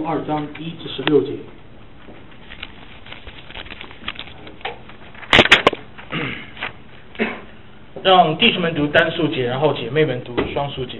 2章1至16节。 让弟兄们读单数节，然后姐妹们读双数节。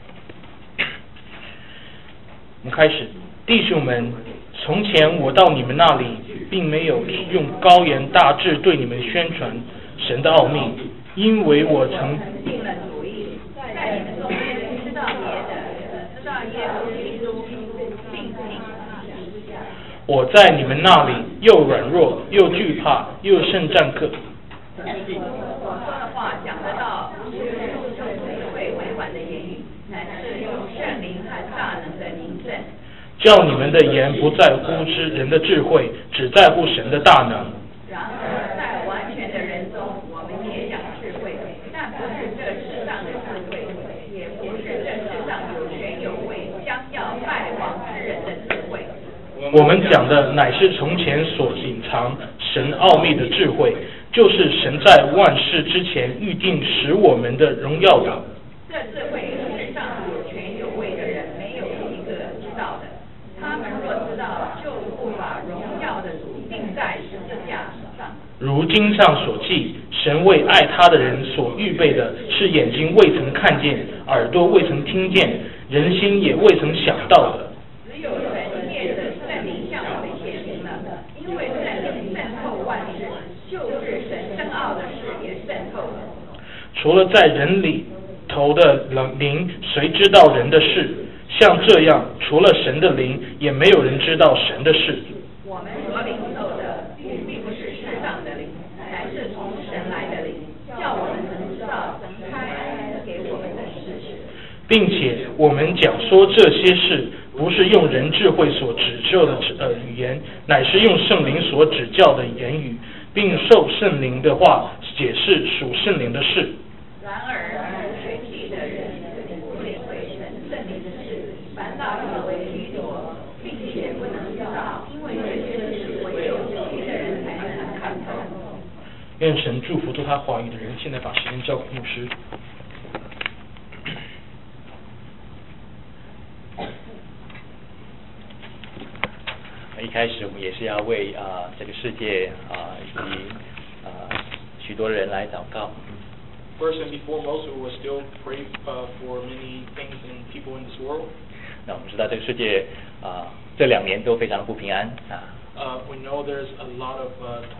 我们开始，弟兄们，从前我到你们那里，并没有用高言大志对你们宣传神的奥秘，因为我曾定了主意，在你们中间知道别的，知道耶稣基督，并信。 我在你们那里又软弱，又惧怕，又甚战克。 我说的话讲得到，不是用智慧委婉的言语，乃是用圣灵和大能的灵证。 叫你们的言不在乎之人的智慧，只在乎神的大能。 然而在完全的人中，我们也讲智慧，但不是这世上的智慧，也不是这世上有权有位、将要败亡之人的智慧。 我们讲的乃是从前所隐藏神奥秘的智慧，就是神在万事之前预定使我们的荣耀的。 这智慧世上有权有位的人没有一个知道的，他们若知道，就不把荣耀的主钉在十字架上。 如经上所记，神为爱他的人所预备的，是眼睛未曾看见，耳朵未曾听见，人心也未曾想到的。 只有神借着圣灵向我们显明了，因为圣灵渗透万事，就是神深奥的事也渗透了。 除了在人里头的灵，谁知道人的事？像这样，除了神的灵，也没有人知道神的事。 我们所领受的，并不是世上的灵，乃是从神来的灵，叫我们能知道神开恩给我们的事情。 并且我们讲说这些事，不是用人智慧所指教的语言，乃是用圣灵所指教的言语，并受圣灵的话解释属圣灵的事。 然而学气的人不领会神圣灵的事，反倒以为愚拙，并且不能知道，因为这些事唯有学气的人才能看透。 愿神祝福读他话语的人。现在把时间交给牧师。 一开始我们也是要为这个世界以及许多人来祷告。 First and foremost, we will still pray for many things and people in this world. 那我们知道这个世界这2年都非常不平安 We know there's a lot of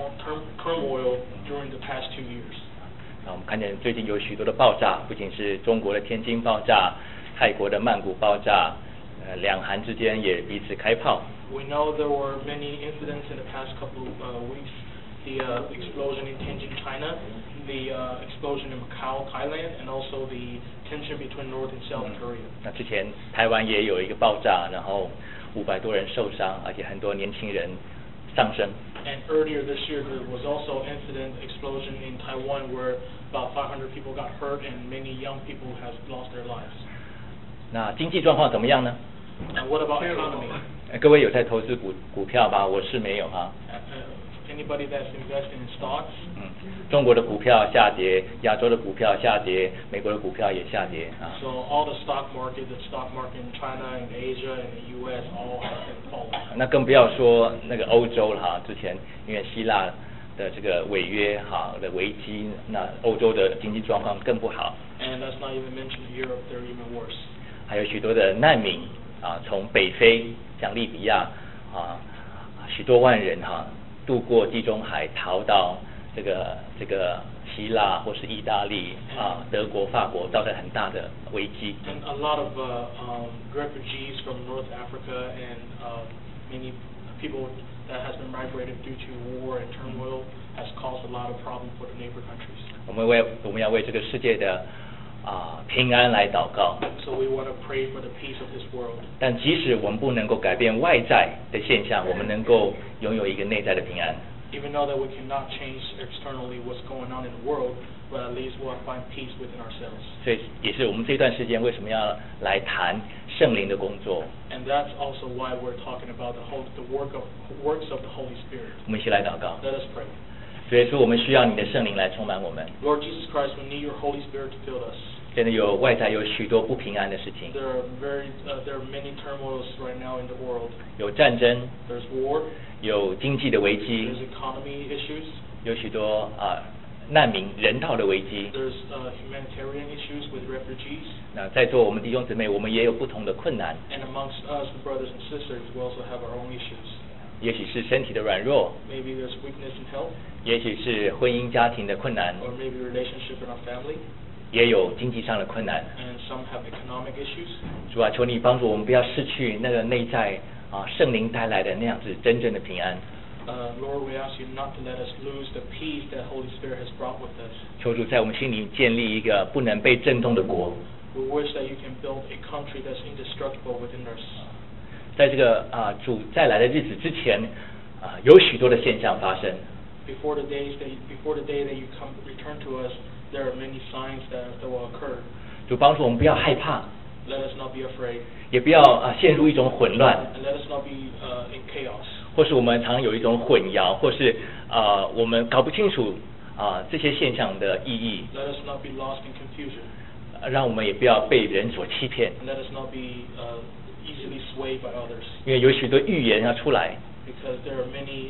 turmoil during the past 2 years. 那我们看见最近有许多的爆炸，不仅是中国的天津爆炸，泰国的曼谷爆炸，两韩之间也彼此开炮。 We know there were many incidents in the past couple of weeks. The explosion in Tianjin, China, the explosion in Macau, Thailand, and also the tension between North and South Korea. 那之前台湾也有一个爆炸，然后500多人受伤，而且很多年轻人丧生。 And earlier this year, there was also an incident explosion in Taiwan where about 500 people got hurt and many young people have lost their lives. 那经济状况怎么样呢？ And what about economy? 各位有在投资股票吧？我是没有哈。 Anybody that's invested in stocks? 中国的股票下跌，亚洲的股票下跌，美国的股票也下跌 So all the stock market in China, in Asia, and the U.S. all have been falling. 那更不要说那个欧洲了哈，之前因为希腊的这个违约的危机，那欧洲的经济状况更不好。 And let's not even mention Europe; they're even worse. 还有许多的难民从北非像利比亚许多万人渡过地中海逃到这个希腊或是意大利德国、法国，造成很大的危机。 And a lot of refugees from North Africa and many people that has been migrated due to war and turmoil has caused a lot of problem for the neighbor countries. 我们要为这个世界的平安来祷告。 So we want to pray for the peace of this world. 但即使我们不能够改变外在的现象，我们能够拥有一个内在的平安。 Even though that we cannot change externally what's going on in the world, but at least we'll find peace within ourselves. 所以也是我们这段时间为什么要来谈圣灵的工作。 And that's also why we're talking about the works of the Holy Spirit. 我们一起来祷告。 Let us pray. 所以说，我们需要你的圣灵来充满我们。 Lord Jesus Christ, we need your Holy Spirit to fill us. 真的有外在有许多不平安的事情， There are many turmoils right now in the world. 有战争， There's war. 有经济的危机， There's economy issues. 有许多难民人道的危机。 There's humanitarian issues with refugees. 那在座我们弟兄姊妹，我们也有不同的困难， And amongst us, the brothers and sisters, we also have our own issues. 也许是身体的软弱， Maybe there's weakness in health, 也许是婚姻家庭的困难， or maybe relationship in our family, 也有经济上的困难。 and some have economic issues. 主啊，求你帮助我们，不要失去那个内在圣灵带来的那样子真正的平安。 Lord, we ask you not to let us lose the peace that Holy Spirit has brought with us. 求主在我们心里建立一个不能被震动的国。 We wish that you can build a country that's indestructible within us. 在这个主再来的日子之前，有许多的现象发生。 Before the day that you return to us, there are many signs that will occur. 主帮助我们不要害怕， Let us not be afraid, 也不要陷入一种混乱， and let us not be in chaos. 或是我们常有一种混淆，或是我们搞不清楚这些现象的意义。 Let us not be lost in confusion, 让我们也不要被人所欺骗， and let us not be easily swayed by others. 因为有许多预言要出来 Because there are many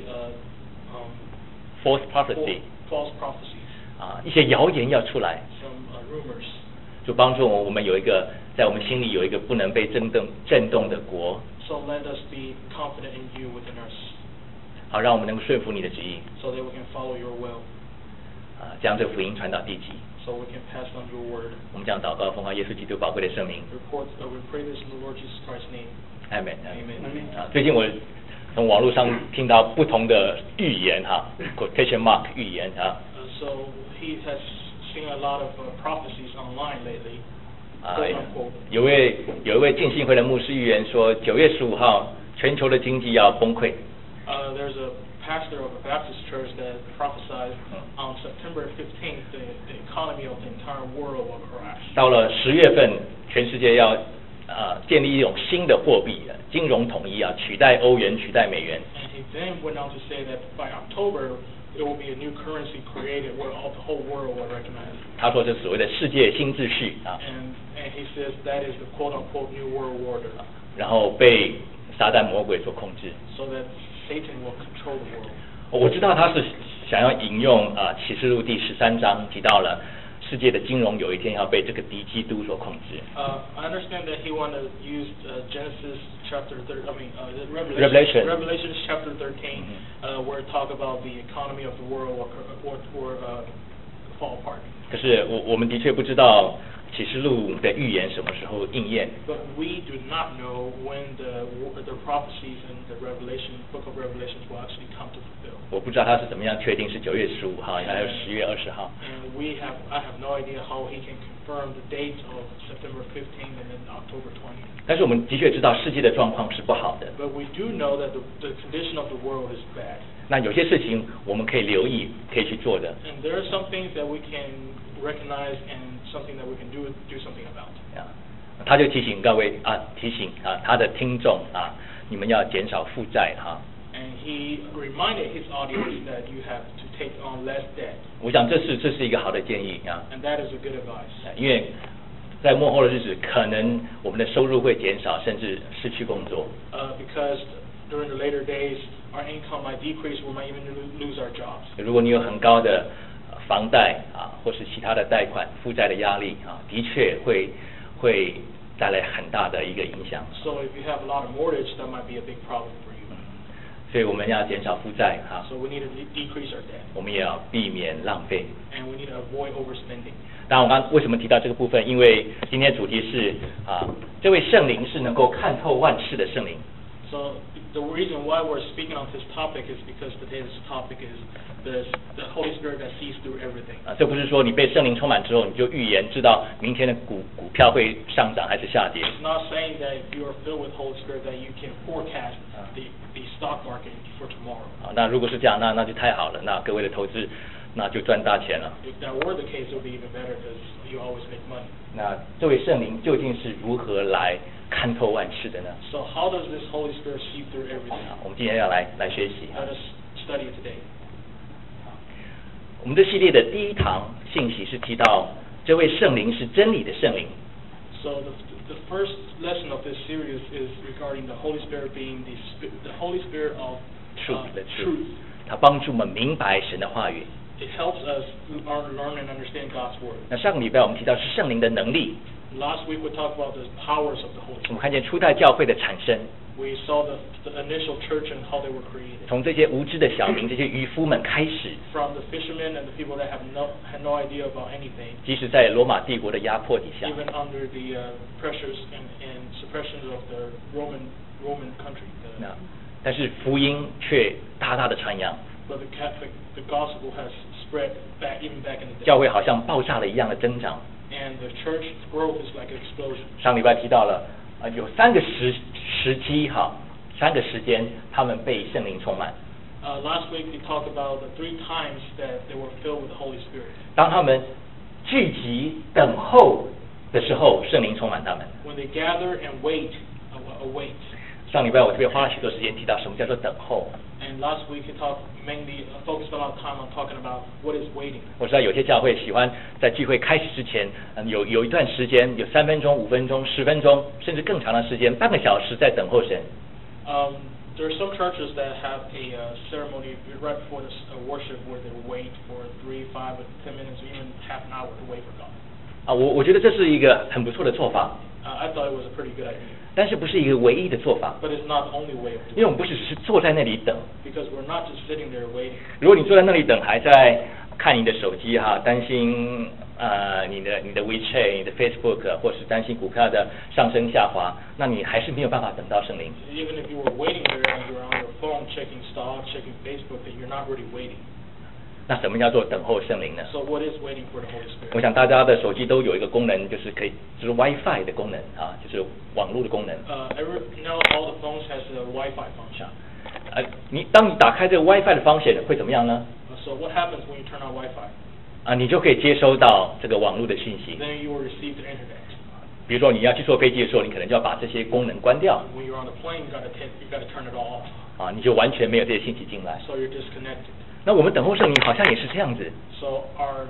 ，false prophecy false prophecies, 一些谣言要出来， some rumors. 就帮助我们有一个在我们心里有一个不能被震动的国， So let us be confident in you within us, 好让我们能够顺服你的旨意， so that we can follow your will, 将这福音传到地极。 so we can pass on your word. 我们将祷告奉靠耶稣基督宝贵的圣名， We pray this in the Lord Jesus Christ's name. 阿门。 Amen. 最近我从网络上听到不同的预言quotation mark 预言 So he has seen a lot of prophecies online lately. Quote unquote. 有一位浸信会的牧师预言说，9月15号全球的经济要崩溃。 There's a pastor of a Baptist church that prophesied on September 15th the economy of the entire world will crash. 到了10月份，全世界要建立一种新的货币，金融统一取代欧元，取代美元。 And he then went on to say that by October there will be a new currency created where the whole world will recognize it. 他说是所谓的世界新秩序 And he says that is the quote unquote new world order. 然后被撒旦魔鬼所控制。 So that Satan will control the world. 我知道他是想要引用启示录第13章提到了世界的金融有一天要被这个敌基督所控制。 I understand that he wanted to use Genesis chapter Revelation. Revelation chapter 13, where it talk about the economy of the world or fall apart. 可是我们的确不知道启示录的预言什么时候应验。 But we do not know when the prophecies in the book of Revelations will actually come to fulfill. 我不知道他是怎么样确定是9月15号，还有10月20号。 And I have no idea how he can confirm the dates of September 15th and then October 20th. 但是我们的确知道世界的状况是不好的。 But we do know that the condition of the world is bad. 那有些事情我们可以留意，可以去做的。 And there are some things that we can recognize and something that we can do something about. 他就提醒各位他的听众你们要减少负债 And he reminded his audience that you have to take on less debt. 我想这是一个好的建议 And that is a good advice. 因为在末后的日子，可能我们的收入会减少，甚至失去工作。 Because during the later days, our income might decrease, we might even lose our jobs. 如果你有很高的房贷或是其他的贷款负债的压力的确会带来很大的一个影响。 So if you have a lot of mortgage, that might be a big problem for you. 所以我们要减少负债 So we need to decrease our debt. 我们也要避免浪费。 And we need to avoid overspending. 当然，我刚为什么提到这个部分？因为今天主题是这位圣灵是能够看透万事的圣灵。 So the reason why we're speaking on this topic is because today's topic is the Holy Spirit that sees through everything. 这不是说你被圣灵充满之后，你就预言知道明天的股票会上涨还是下跌。 It's not saying that if you are filled with Holy Spirit that you can forecast the stock market for tomorrow. 那如果是这样，那就太好了，那各位的投资那就赚大钱了。 If that were the case, it would be even better because you always make money. 那这位圣灵究竟是如何来看透万事的呢？ So how does this Holy Spirit see through everything? 我们今天要来学习。 Let us study it today. 我们这系列的第一堂信息是提到这位圣灵是真理的圣灵。 So the first lesson of this series is regarding the Holy Spirit being the Holy Spirit of truth. 它帮助我们明白神的话语。 It helps us learn and understand God's word. 那上个礼拜我们提到是圣灵的能力。 Last week we talked about the powers of the Holy 我们 Spirit. 看见初代教会的产生， We saw the initial church and how they were created. 从这些无知的小民、这些渔夫们开始， From the fishermen and the people that had no idea about anything, 即使在罗马帝国的压迫底下， even under the pressures and suppressions of the Roman country. 那但是福音却大大的传扬， But the gospel has spread even back in the day. 教会好像爆炸了一样的增长。 And the church growth is like an explosion. 上礼拜提到了有3个时期哈，3个时间他们被圣灵充满。 Last week we talked about the 3 times that they were filled with the Holy Spirit. 当他们聚集等候的时候，圣灵充满他们。 When they gather and await. 上礼拜我特别花了许多时间提到什么叫做等候。 And last week we mainly focused a lot of time on talking about what is waiting. 我知道有些教会喜欢在聚会开始之前，有一段时间，有3分钟、5分钟、10分钟，甚至更长的时间，半个小时在等候神。 There are some churches that have a ceremony right before the worship where they wait for 3, 5, 10 minutes, or even half an hour to wait for God. 我觉得这是一个很不错的做法。 I thought it was a pretty good idea. 但是不是一个唯一的做法。 But it's not the only way of doing it. 因为我们不是只是坐在那里等。 Because we're not just sitting there waiting. 如果你坐在那里等，还在看你的手机哈，担心你的 WeChat、你的 Facebook， 或是担心股票的上升下滑，那你还是没有办法等到圣灵。 Even if you were waiting there and you were on your phone checking stocks, checking Facebook, that you're not really waiting. 那什么叫做等候圣灵呢？ So what is waiting for the Holy Spirit? 我想大家的手机都有一个功能，就是就是 WiFi 的功能啊，就是网络的功能。 Now all the phones has a Wi-Fi function. 当你打开这个 WiFi 的方式会怎么样呢？ So what happens when you turn on Wi-Fi? 你就可以接收到这个网络的讯息。 Then you will receive the internet. 比如说你要去坐飞机的时候，你可能就要把这些功能关掉。 When you're on the plane, you got to turn it all off. 你就完全没有这些信息进来。 So you're disconnected. 那我们等候圣灵好像也是这样子。 So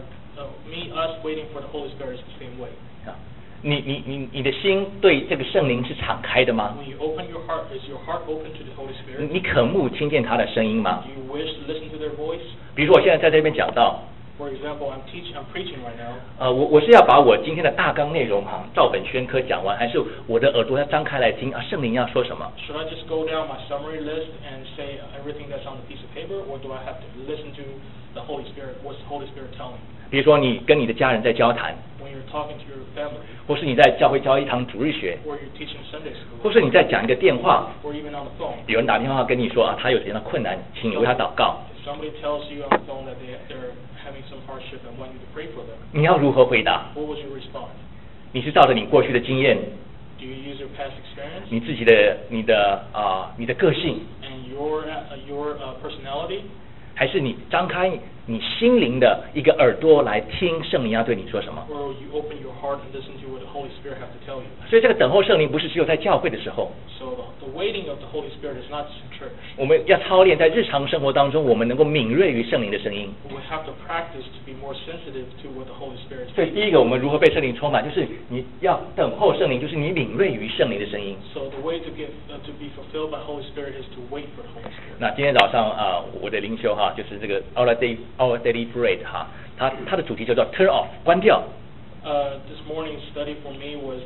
us waiting for the Holy Spirit is the same way. 你的心对这个圣灵是敞开的吗？ When you open your heart, is your heart open to the Holy Spirit? 你渴慕听见他的声音吗？ Do you wish to listen to their voice? 比如说我现在在这边讲到。 For example, I'm preaching right now. 我是要把我今天的大纲内容照本宣科讲完，还是我的耳朵要张开来听圣灵要说什么？ Should I just go down my summary list and say everything that's on the piece of paper, or do I have to listen to the Holy Spirit? What's the Holy Spirit telling me? 比如说你跟你的家人在交谈， When you're talking to your family, 或是你在教会教一堂主日学， or you're teaching Sunday school, 或是你在讲一个电话， or even on the phone. 有人打电话跟你说他有怎样的困难，请你为他祷告。 If somebody tells you on the phone that they're having some hardship and want you to pray for them, 你要如何回答？ what would you respond? 你是照着你过去的经验， Do you use your past experience 你自己的你的个性， and your personality, 还是你张开你心灵的一个耳朵来听圣灵要对你说什么？ or you open your heart and listen to what the Holy Spirit has to tell you? 所以这个等候圣灵不是只有在教会的时候， So the waiting of the Holy Spirit is not just in church. 我们要操练在日常生活当中，我们能够敏锐于圣灵的声音。 We have to practice to be more sensitive to what the Holy Spirit is 所以第一个，我们如何被圣灵充满，就是你要等候圣灵，就是你敏锐于圣灵的声音。 So the way to to be fulfilled by Holy Spirit is to wait for the Holy Spirit. 那今天早上我的灵修就是这个 Our Daily Bread 它的主题叫做 Turn Off 关掉。 This morning's study for me was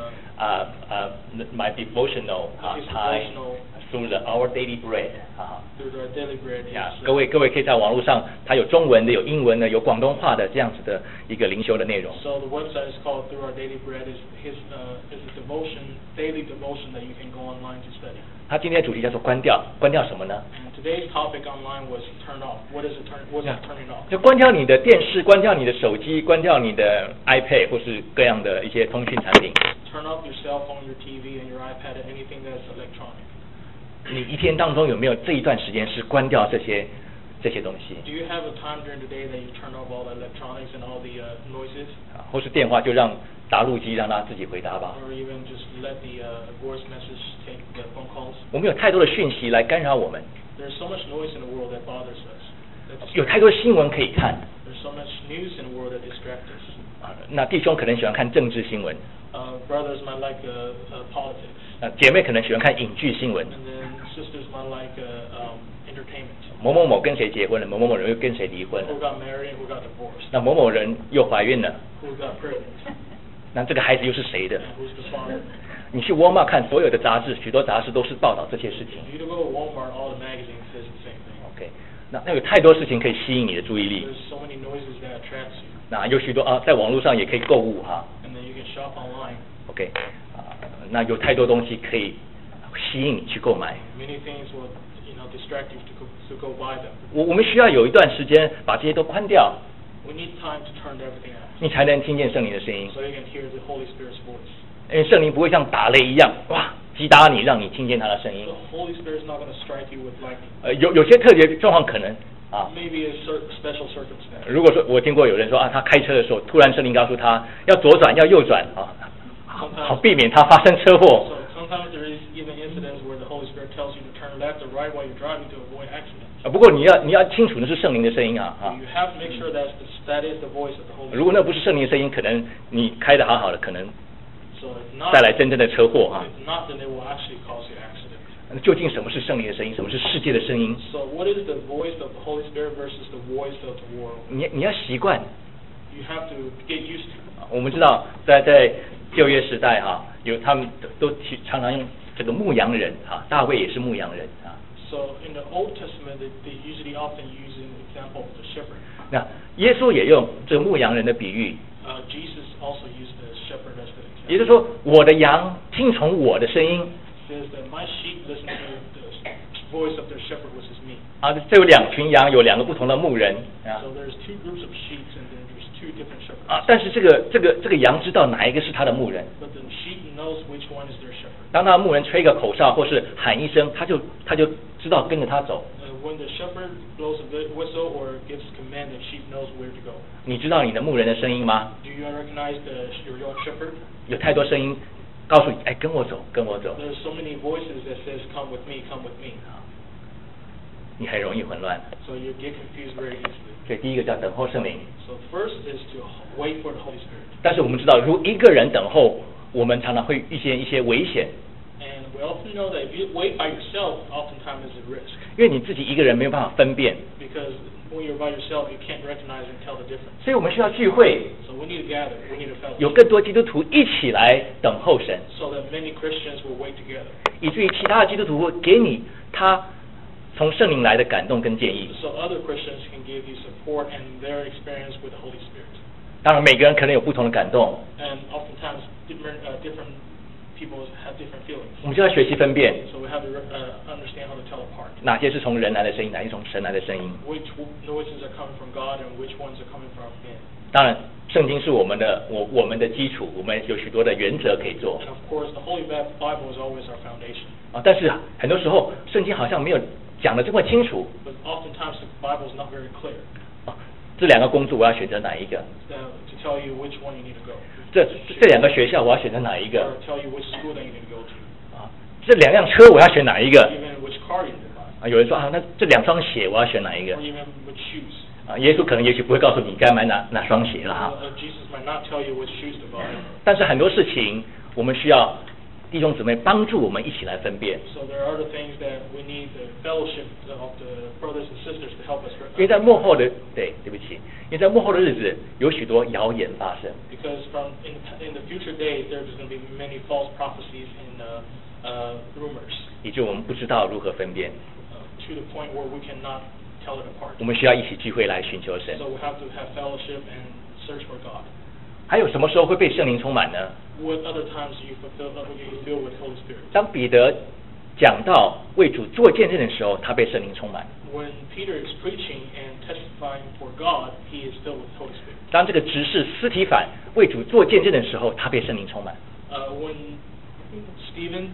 my devotional devotional through the Our Daily Bread through our daily bread. 各位可以在网络上，它有中文的，有英文的，有广东话的这样子的一个灵修的内容。 So the website is called Through Our Daily Bread. is a daily devotion that you can go online to study. 它今天的主题叫做关掉，关掉什么呢？ And today's topic online was turn off. What's turning off? 就关掉你的电视，关掉你的手机，关掉你的 iPad 或是各样的一些通讯产品。 Turn off your cell phone, your TV, and your iPad, and anything that's electronic. 你一天当中有没有这一段时间是关掉这些东西？ Do you have a time during the day that you turn off all the electronics and all the noises? 或是电话就让答录机让它自己回答吧。 Or even just let the voice message take the phone calls? 我们有太多的讯息来干扰我们， There's so much noise in the world that bothers us. 有太多的新闻可以看， There's so much news in the world that distracts us. 那弟兄可能喜欢看政治新闻， Brothers might like politics. 姐妹可能喜欢看影剧新闻。 And then sisters might like entertainment. 某某某跟谁结婚了，某某某人又跟谁离婚了 Who，got married and who got divorced. 那某某人又怀孕了， Who got pregnant. 那这个孩子又是谁的？ And who's the father. 你去沃尔玛看所有的杂志，许多杂志都是报道这些事情。 If you go to Walmart, all the magazines says the same thing. OK，那有太多事情可以吸引你的注意力。 There's so many noises that attracts you. 那有许多在网络上也可以购物哈。 And then you can shop online. OK，那有太多东西可以吸引你去购买。 Many things will, distract you to go buy them. 我们需要有一段时间把这些都关掉， We need time to turn everything off 你才能听见圣灵的声音。 so you can hear the Holy Spirit's voice. 因为圣灵不会像打雷一样，哇，击打你，让你听见他的声音。 The Holy Spirit's not going to strike you with lightning. 有些特别状况可能啊， Maybe a special circumstance. 如果说我听过有人说他开车的时候，突然圣灵告诉他要左转要右转好避免他发生车祸。 So sometimes there is even incidents where the Holy Spirit tells you to turn left or right while you're driving to avoid accidents. 不过你要清楚那是圣灵的声音啊。 You have to make sure that is the voice of the Holy 如果 Spirit. 那不是圣灵的声音，可能你开得好好的，可能 So if not, 带来真正的车祸啊。 if not, then it will actually cause you accident. 那究竟什么是圣灵的声音？什么是世界的声音？ So what is the voice of the Holy Spirit versus the voice of the world? 你要习惯。 You have to get used to. 我们知道在旧约时代他们都常常用这个牧羊人大卫也是牧羊人 So in the Old Testament, they usually often use an example of the shepherd. 那耶稣也用这个牧羊人的比喻， Jesus also used the shepherd as the example. 也就是说，我的羊听从我的声音 Says that my sheep listen to the voice of their shepherd, which is me. 这有两群羊，有两个不同的牧人 So there's two groups of sheep, and then there's two different shepherds. 但是这个羊知道哪一个是他的牧人。 But the sheep knows which one is their shepherd. 当他的牧人吹个口哨或是喊一声，他就知道跟着他走。 When the shepherd blows a whistle or gives command, the sheep knows where to go. 你知道你的牧人的声音吗？ Do you recognize your shepherd? 有太多声音告诉你，跟我走，跟我走。 There's so many voices that says, "Come with me, come with me." 你很容易混乱。 So you get confused very easily. 所以第一个叫等候圣灵。 So first is to wait for the Holy Spirit. 但是我们知道，如果一个人等候，我们常常会遇见一些危险， And we often know that if you wait by yourself, oftentimes is a risk. 因为你自己一个人没有办法分辨， Because when you're by yourself, you can't recognize and tell the difference. 所以我们需要聚会， So we need to gather. We need to 有 fellowship. 更多基督徒一起来等候神， So that many Christians will wait together. 以至于其他的基督徒会给你他从圣灵来的感动跟建议。 So other Christians can give you support and their experience with the Holy Spirit. 当然，每个人可能有不同的感动， And oftentimes different people have different feelings. 我们就要学习分辨 So we have to understand how to tell apart 哪些是从人来的声音，哪些从神来的声音。 which noises are coming from God and which ones are coming from men. 当然，圣经是我们的基础，我们有许多的原则可以做 And of course, the Holy Bible is always our foundation. 但是很多时候圣经好像没有讲得这么清楚 But oftentimes the Bible is not very clear 这两个工作我要选择哪一个？ to tell you which one you need to go. 这两个学校我要选择哪一个？ Or tell you which school that you need to go to. 这两辆车我要选哪一个？ Even which car you need to buy. 有人说那这两双鞋我要选哪一个 Or？even which shoes. 耶稣也许不会告诉你该买哪双鞋了哈。 Jesus might not tell you which shoes to buy. 但是很多事情我们需要弟兄姊妹帮助我们一起来分辨。 So there are other things that we need the fellowship of the brothers and sisters to help us. 因为在幕后的对不起，因为在幕后的日子有许多谣言发生。 Because in the future days there's going to be many false prophecies and rumors. 以致我们不知道如何分辨。 To the point where we cannot tell it apart. 我们需要一起聚会来寻求神。 So we have to have fellowship and search for God. 还有什么时候会被圣灵充满呢？ What other times do you feel with Holy Spirit? 当彼得讲到为主做见证的时候，他被圣灵充满。 When Peter is preaching and testifying for God, he is filled with Holy Spirit. 当这个执事司提反为主做见证的时候，他被圣灵充满。 When Stephen,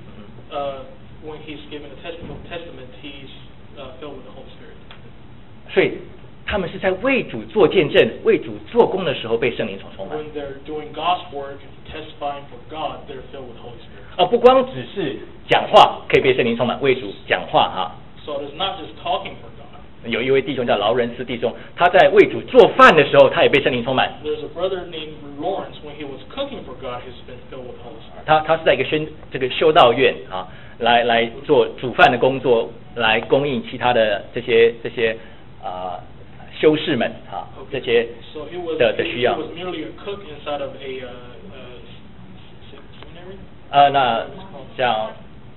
when he's given a testament, he's filled with the Holy Spirit. 所以他们是在为主做见证、为主做工的时候被圣灵所充满。 When they're doing God's work and testifying for God, they're filled with Holy Spirit. 不光只是讲话可以被圣灵充满，为主讲话 So it's not just talking for God. 有一位弟兄叫劳伦斯弟兄，他在为主做饭的时候，他也被圣灵充满。 There's a brother named Lawrence. When he was cooking for God, he's been filled with the Holy Spirit. 他是在一个这个修道院啊，来做煮饭的工作，来供应其他的这些修士们啊，这些 So he was 的需要。 merely a cook inside of a seminary. 那像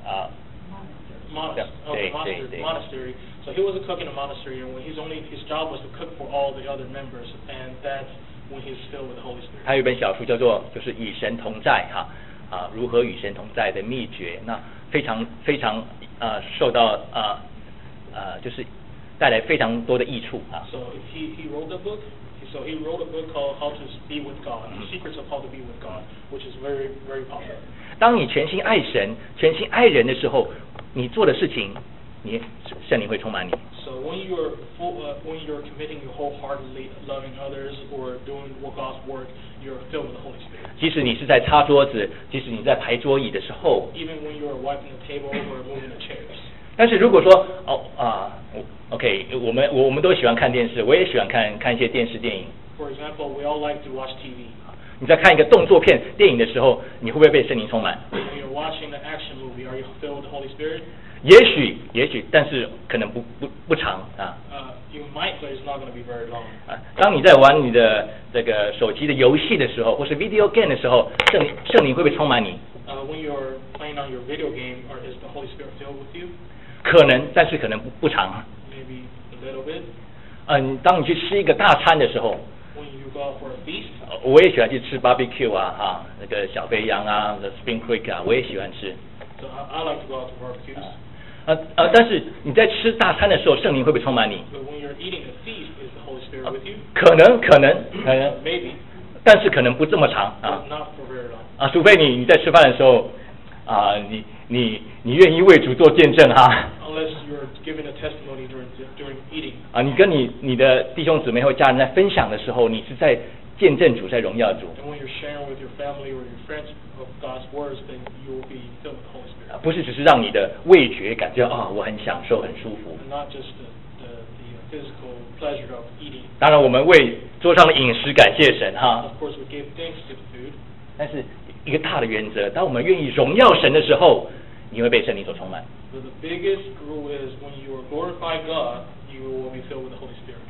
monastery. So he was a cook in a monastery, and when his job was to cook for all the other members, and that's when he's filled with the Holy Spirit. 他有一本小书叫做就是与神同在如何与神同在的秘诀，那非常受到就是带来非常多的益处啊。 So he wrote a book. So he wrote a book called How to Be with God, The Secrets of How to Be with God, which is very, very popular. 当你全心爱神、全心爱人的时候，你做的事情，圣灵会充满你。 So when you're committing your wholeheartedly loving others or doing God's work, you're filled with the Holy Spirit. 即使你是在擦桌子，即使你在排桌椅的时候 Even when you're wiping the table or moving the chairs. 但是如果说OK， 我们都喜欢看电视，我也喜欢看一些电视电影。 For example, we all like to watch TV. 你在看一个动作片电影的时候，你会不会被圣灵充满？ When you're watching an action movie, are you filled with the Holy Spirit? 也许，但是可能不长啊。 You might, but it's not going to be very long. 当你在玩你的这个手机的游戏的时候，或是 video game 的时候，圣灵会不会充满你？ When you're playing on your video game, is the Holy Spirit filled with you? 可能，但是可能不长。 Maybe a little bit. 当你去吃一个大餐的时候， When you go out for a feast. 我也喜欢去吃 barbecue 那个小肥羊spring creek 我也喜欢吃。 So I like to go out to barbecues. 但是你在吃大餐的时候，圣灵会不会充满你？ But when you're eating a feast, is the Holy Spirit with you? 可能， Maybe. 但是可能不这么长 But not for very long. 除非你在吃饭的时候你愿意为主做见证 Unless you're giving a testimony during eating. 你跟你的弟兄姊妹或家人在分享的时候，你是在见证主，在荣耀主。 And when you're sharing with your family or your friends of God's words, then you will be filled with the Holy Spirit. 不是只是让你的味觉感觉我很享受很舒服。 And not just the physical pleasure of eating. 当然我们为桌上的饮食感谢神 Of course, we give thanks to the food. 但是一个大的原则，当我们愿意荣耀神的时候，你会被圣灵所充满。 But the biggest rule is when you glorify God, you will be filled with the Holy Spirit.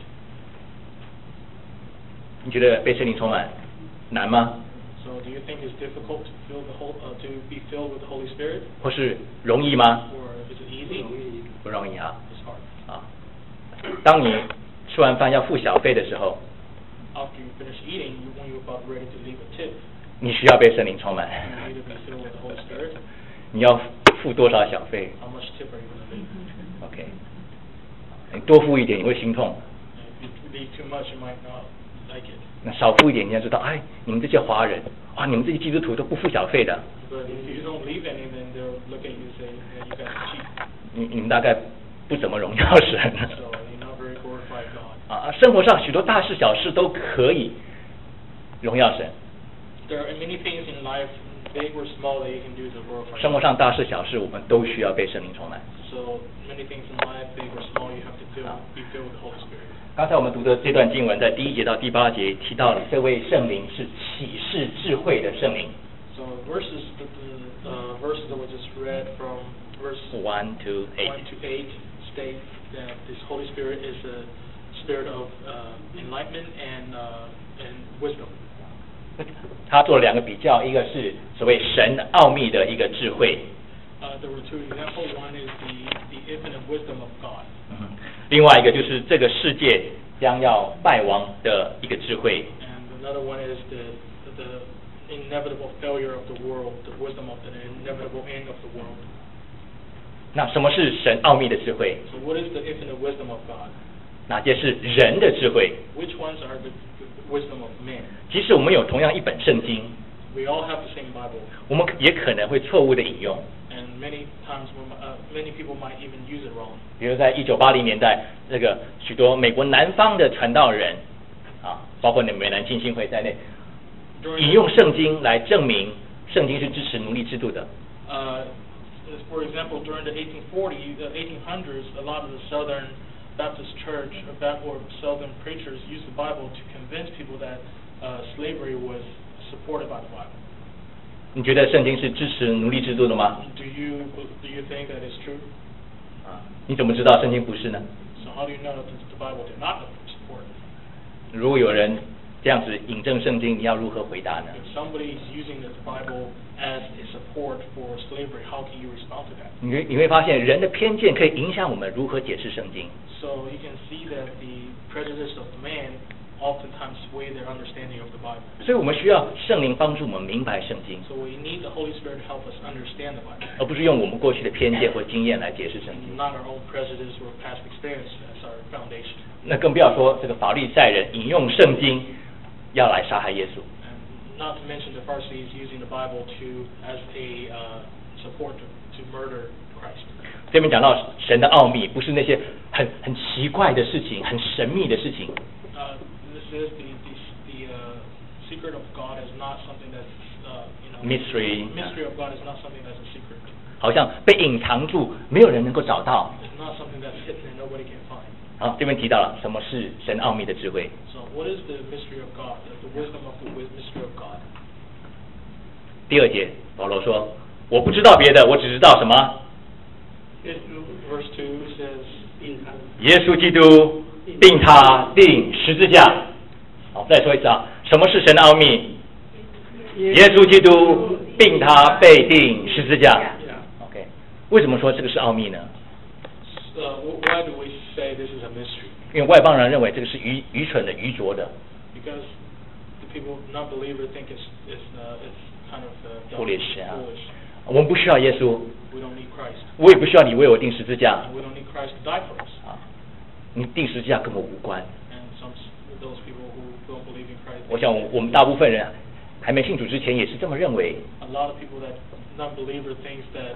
你觉得被圣灵充满难吗？ So, do you think it's difficult to be filled with the Holy Spirit? 或是容易吗？ Or is it easy? 不容易 It's hard. 当你吃完饭要付小费的时候， After you finish eating, when you're about ready to leave a tip, 你需要被圣灵充满。 you need to be filled with the Holy Spirit. 你要付多少小费 How much tip are you going to leave? ？OK， 你多付一点你会心痛， If you leave too much, you might not like it. 那少付一点你要知道，你们这些华人你们这些基督徒都不付小费的， But if you don't leave any, then they'll look at you and say, you guys are cheap. 你们大概不怎么荣耀神。 So you're not very glorified God. 生活上许多大事小事都可以荣耀神。 There are many things in life, big or small, that you can do to glorify 生活 God. 上大事小事，我们都需要被圣灵充满。 So many things in life, big or small, you have to be filled with the Holy Spirit. 刚才我们读的这段经文，在第1节到第8节提到了这位圣灵是启示智慧的圣灵。 So verses that we just read from verse 1 to 8 1 to 8 state that this Holy Spirit is a spirit of enlightenment and wisdom. 他做了2个比较，一个是所谓神奥秘的一个智慧， There were two examples. One is the infinite wisdom of God. 另外一个就是这个世界将要败亡的一个智慧。 And another one is the inevitable failure of the world, the wisdom of the inevitable end of the world. 那什么是神奥秘的智慧？ So what is the infinite wisdom of God? 哪些是人的智慧？ Which ones are the wisdom of men? 即使我们有同样一本圣经， We all have the same Bible, 我们也可能会错误的引用。 and many times many people might even use it wrong. 比如在1980年代，这个许多美国南方的传道人包括美南浸信会在内，引用圣经来证明圣经是支持奴隶制度的。 For example, during the 1800s, a lot of the southern Baptist church or Southern preachers use the Bible to convince people that slavery was supported by the Bible. 你觉得圣经是支持奴隶制度的吗？ Do you think that is true? 你怎么知道圣经不是呢？ So how do you know that the Bible did not support it? 如果有人这样子引证圣经，你要如何回答呢？ If somebody is using the Bible as a support for slavery, how can you respond to that? 你会发现人的偏见可以影响我们如何解释圣经。 So you can see that the prejudice of man oftentimes sway their understanding of the Bible. 所以我们需要圣灵帮助我们明白圣经， So we need the Holy Spirit to help us understand the Bible, 而不是用我们过去的偏见或经验来解释圣经。 not our own prejudice or past experience as our foundation. 那更不要说这个法利赛人引用圣经要来杀害耶稣。 And not to mention the Pharisees using the Bible as a support to murder Christ. 这边讲到神的奥秘，不是那些很奇怪的事情、很神秘的事情。 This is the secret of God is not something that's Mystery. Mystery of God is not something that's a secret. 好像被隐藏住，没有人能够找到。 It's not something that's hidden and nobody can find. 好，这边提到了什么是神奥秘的智慧。 So what is the mystery of God? The wisdom of the mystery of God. 第二节，保罗说：“我不知道别的，我只知道什么？ Verse 2 says, 耶稣基督并他定十字架。”好，再说一次啊，什么是神的奥秘？耶稣基督并他被定十字架。OK， 为什么说这个是奥秘呢？ why do we say this is a mystery? 因为外邦人认为这个是愚蠢的、愚拙的。 Because the people, non-believers, think it's kind of Foolish, yeah. foolish. 我们不需要耶稣， We don't need Christ. 我也不需要你为我定十字架 We don't need Christ to die for us. 啊！你定十字架跟我无关。 And those people who don't believe in Christ, 我想我们大部分人还没信主之前也是这么认为。 a lot of people that non-believer thinks that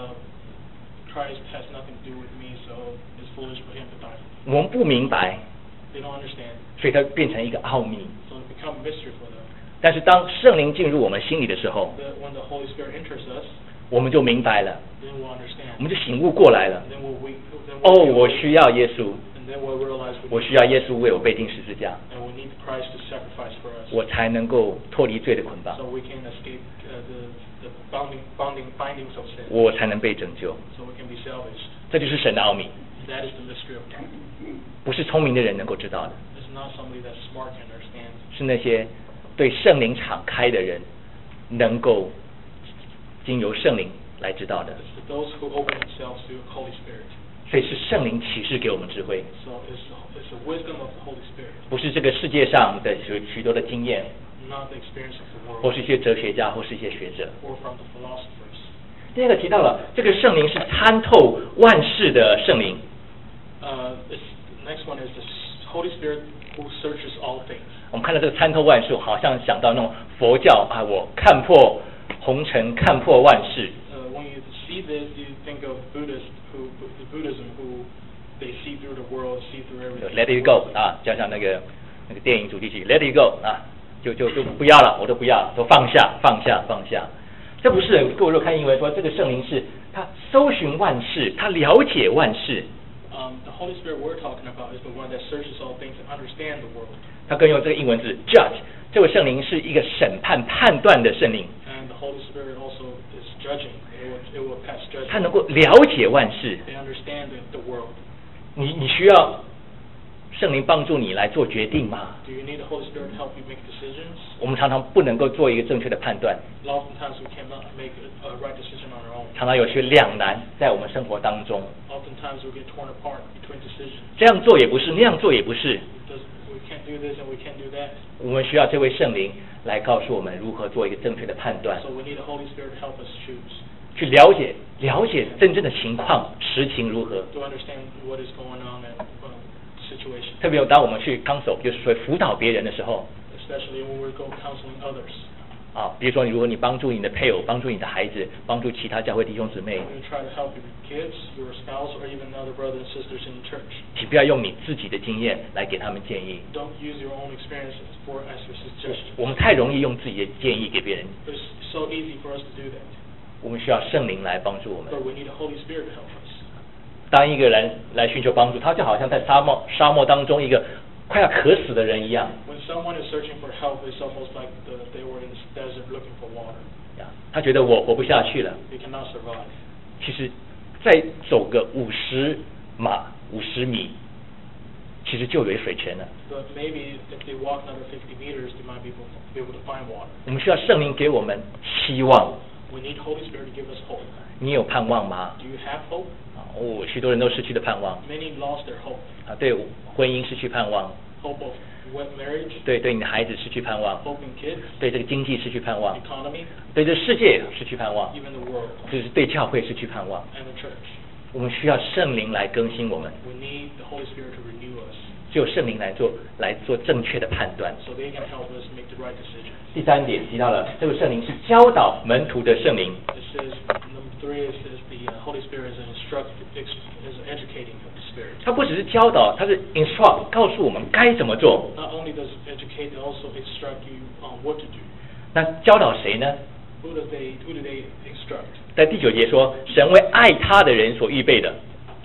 Christ has nothing to do with me, so it's foolish for him to die. 我们不明白， They don't understand, 所以它变成一个奥秘。 so it becomes a mystery for them. 但是当圣灵进入我们心里的时候， When the Holy Spirit enters us, 我们就明白了， then we'll understand. 我们就醒悟过来了。 Then we'll 哦，我需要耶稣， and then we'll realize 我需要耶稣为我被钉十字架， and we need Christ to sacrifice for us, 我才能够脱离罪的捆绑， so we can escape the bindings of sin, 我才能被拯救。 so we can be salvaged. 这就是神的奥秘， That is the mystery of God. 不是聪明的人能够知道的， It's not somebody that's smart can understand. 是那些对圣灵敞开的人能够经由圣灵来知道的。 It's those who open themselves to the Holy Spirit. 所以是圣灵启示给我们智慧， So it's the wisdom of the Holy Spirit, 不是这个世界上的许多的经验， not the experience of the 或 world 是一些哲学家，或是一些学者。 or from the philosophers. 第二个提到了这个圣灵是参透万事的圣灵， The next one is the Holy Spirit who searches all things. 我们看到这个参透万事，好像想到那种佛教啊，我看破红尘，看破万事。 When you see this, you think of Buddhism who they see through the world, see through everything. Let it go 啊，加上那个电影主题曲 Let it go 啊，就不要了，我都不要，都放下，放下，放下。这不是各位若看英文说，这个圣灵是他搜寻万事，他了解万事。 The Holy Spirit we're talking about is the one that searches all things and understands the world. 他更用这个英文字 judge， 这位圣灵是一个审判、判断的圣灵， And the Holy Spirit also is judging. It will pass 他 judgment. 能够了解万事。 They understand the world. 你需要圣灵帮助你来做决定吗？ Do you need the Holy Spirit to help you make decisions? 我们常常不能够做一个正确的判断， Oftentimes we cannot make a right decision on our own. 常常有些两难在我们生活当中。 Oftentimes we get torn apart between decisions. 这样做也不是，那样做也不是。 We can't do this and we can't do that. 我们需要这位圣灵来告诉我们如何做一个正确的判断， So we need the Holy Spirit to help us choose, 去了解真正的情况，实情如何。 to understand what is going on in situation. 特别当我们去 counsel， 就是说辅导别人的时候， Especially when we go counseling others. 啊，比如说如果你帮助你的配偶，帮助你的孩子，帮助其他教会弟兄姊妹， When you try to help your kids, your spouse, or even other brothers and sisters in the church, 请不要用你自己的经验来给他们建议。 don't use your own experiences as your suggestions. 我们太容易用自己的建议给别人， It's so easy for us to do that. 我们需要圣灵来帮助我们 But we need the Holy Spirit to help us. 当一个人来寻求帮助，他就好像在沙漠当中一个快要渴死的人一样。 When someone is searching for help, it's almost like they were in the desert looking for water. 他觉得我活不下去了。 They cannot survive. 其实，再走个50米，其实就有水泉了。 But maybe if they walk another 50 meters, they might be able to find water. 我们需要圣灵给我们希望。 We need Holy Spirit to give us hope. 你有盼望吗？ Do you have hope? 许多人都失去了盼望。 Many lost their hope. 对婚姻失去盼望。 Hope of marriage. 对你的孩子失去盼望。 Hope in kids. 对这个经济失去盼望。 Economy. 对这世界失去盼望。 Even the world. 就是对教会失去盼望。 And the church. 我们需要圣灵来更新我们。 We need the Holy Spirit to renew us. 只有圣灵来做正确的判断。 So they can help us make the right decisions. 第3点提到了，这个圣灵是教导门徒的圣灵。 It says number 3 is the Holy Spirit is educating of the Spirit. 它不只是教导，它是 instruct 告诉我们该怎么做。 Not only does it educate, it also instruct you on what to do. 那教导谁呢？ Who do they instruct? 在第9节说，神为爱他的人所预备的。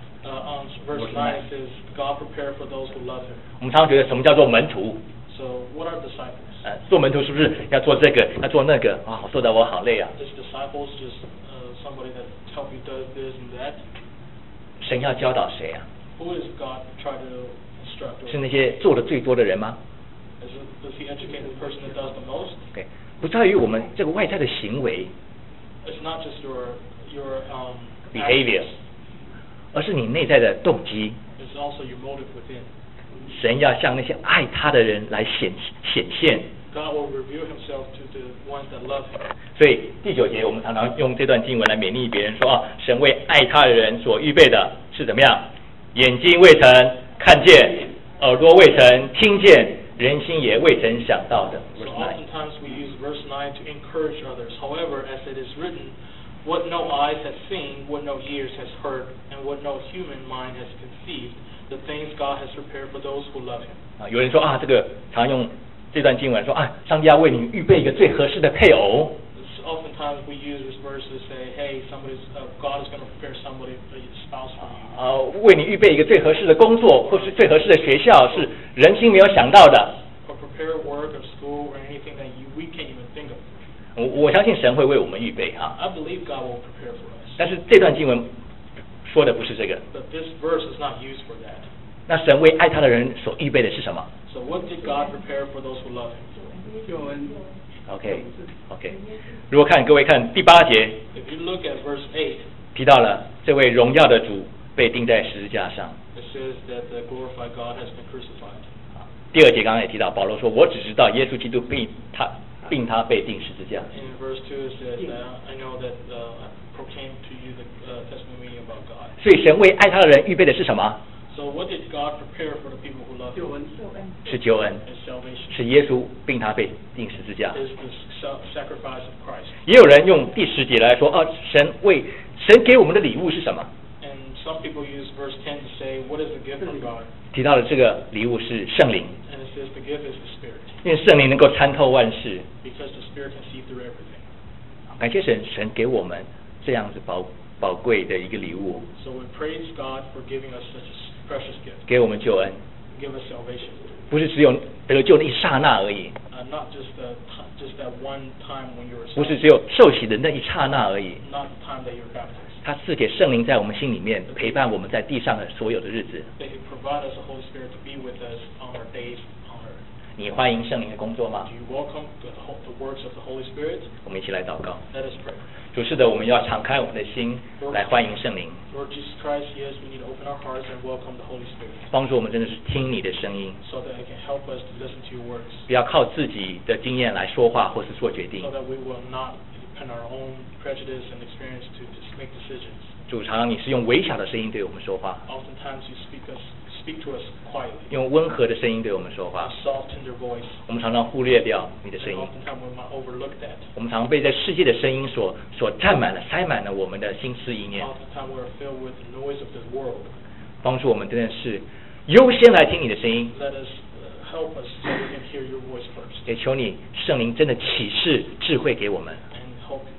On verse 9 it says, God prepared for those who love Him. 我们常常觉得什么叫做门徒？ So what are disciples? 做门徒是不是要做这个，要做那个？做得我好累啊！ Is disciples just somebody that help you do this and that? 神要教导谁啊？ Who is God try to instruct? 是那些做的最多的人吗？ Does He educate the person that does the most? 对，不在于我们这个外在的行为 It's not just your behavior， 而是你内在的动机。 It's also your motive within. 神要向那些爱他的人来显现。 God will reveal Himself to the ones that love Him. 所以第9节我们常常用这段经文来勉励别人说神为爱他的人所预备的是怎么样？眼睛未曾看见，耳朵未曾听见，人心也未曾想到的。 So oftentimes we use verse 9 to encourage others. However, as it is written, what no eyes has seen, what no ears has heard, and what no human mind has conceived, the things God has prepared for those who love Him. 有人说这个常用这段经文说上帝要为你预备一个最合适的配偶。 Oftentimes we use this verse to say, hey, God is going to prepare somebody, a spouse for you. 为你预备一个最合适的工作，或是最合适的学校，是人心没有想到的。 Or prepare work or school or anything that we can't even think of. 我相信神会为我们预备 I believe God will prepare for us. 但是这段经文说的不是这个。 But this verse is not used for that. 那神为爱他的人所预备的是什么？ So what did God prepare for those who love Him? 救恩。 OK， 如果各位看第8节， If you look at verse 8, 提到了这位荣耀的主被钉在十字架上。 it says that the glorified God has been crucified. 第2节刚刚也提到，保罗说：“我只知道耶稣基督并他被钉十字架。” In verse 2 it says that I know that I proclaim to you the testimony about God. 所以神为爱他的人预备的是什么？ So what did God prepare for the people who love 救 Him? 恩。 是救恩， Is salvation. 是耶稣并他被钉十字架。 Is the sacrifice of Christ. 也有人用第10节来说：“神给我们的礼物是什么？” And some people use verse 10 to say, what is the gift from God? 提到的这个礼物是圣灵， And it says the gift is the Spirit. 因为圣灵能够参透万事。 Because the Spirit can see through everything. 感谢神给我们这样子宝贵的一个礼物， So we praise God for giving us such a precious gift. 给我们救恩， Give us salvation. 不是只有得救那一刹那而已， Not just that one time when you were 不是 saved. 只有受洗的那一刹那而已。 Not the time that you were baptized. 他赐给圣灵在我们心里面陪伴我们在地上的所有的日子。 That He provide us the Holy Spirit to be with us on our days on earth. 你欢迎圣灵的工作吗 Do？you welcome the works of the Holy Spirit? 我们一起来祷告。 Let us pray. 主是的，我们要敞开我们的心来欢迎圣灵， Lord Jesus Christ, yes, we need to open our hearts and welcome the Holy Spirit 帮助我们真的是听你的声音， so that it can help us to listen to your words, 不要靠自己的经验来说话或是做决定 so。that we will not depend on our own prejudice and experience to just make decisions. 主常你是用微小的声音对我们说话， Oftentimes you speak to us quietly, 用温和的声音对我们说 a 话。 soft, tender voice. 我们常常忽略掉你的声 And 音， oftentimes we might overlook that. 我们常常被这世界的声音所占满了、塞满了我们的心思意念。 Oftentimes we're filled with the noise of this world. 帮助我们真的是优先来听你的声音， Let us help us so we can hear your voice first, 也求你圣灵真的启示智慧给我们， and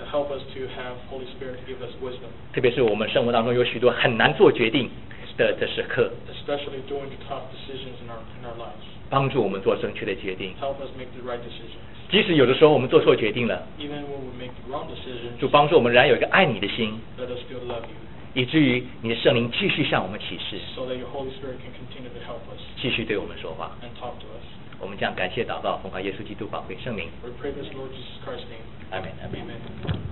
help us to have Holy Spirit give us wisdom. 特别是我们生活当中有许多很难做决定的时刻， Especially during the tough decisions in our lives. 帮助我们做正确的决定。 Help us make the right decisions. 即使有的时候我们做错决定了， Even when we make the wrong decisions, 主帮助我们仍然有一个爱你的心， let us still love you, 以至于你的圣灵继续向我们启示， so that your Holy Spirit can continue to help us 继续对我们说话。 and talk to us. 我们将感谢祷告，奉靠耶稣基督宝贵圣名， We pray this, Lord Jesus Christ's name. 阿门，阿门。 Amen.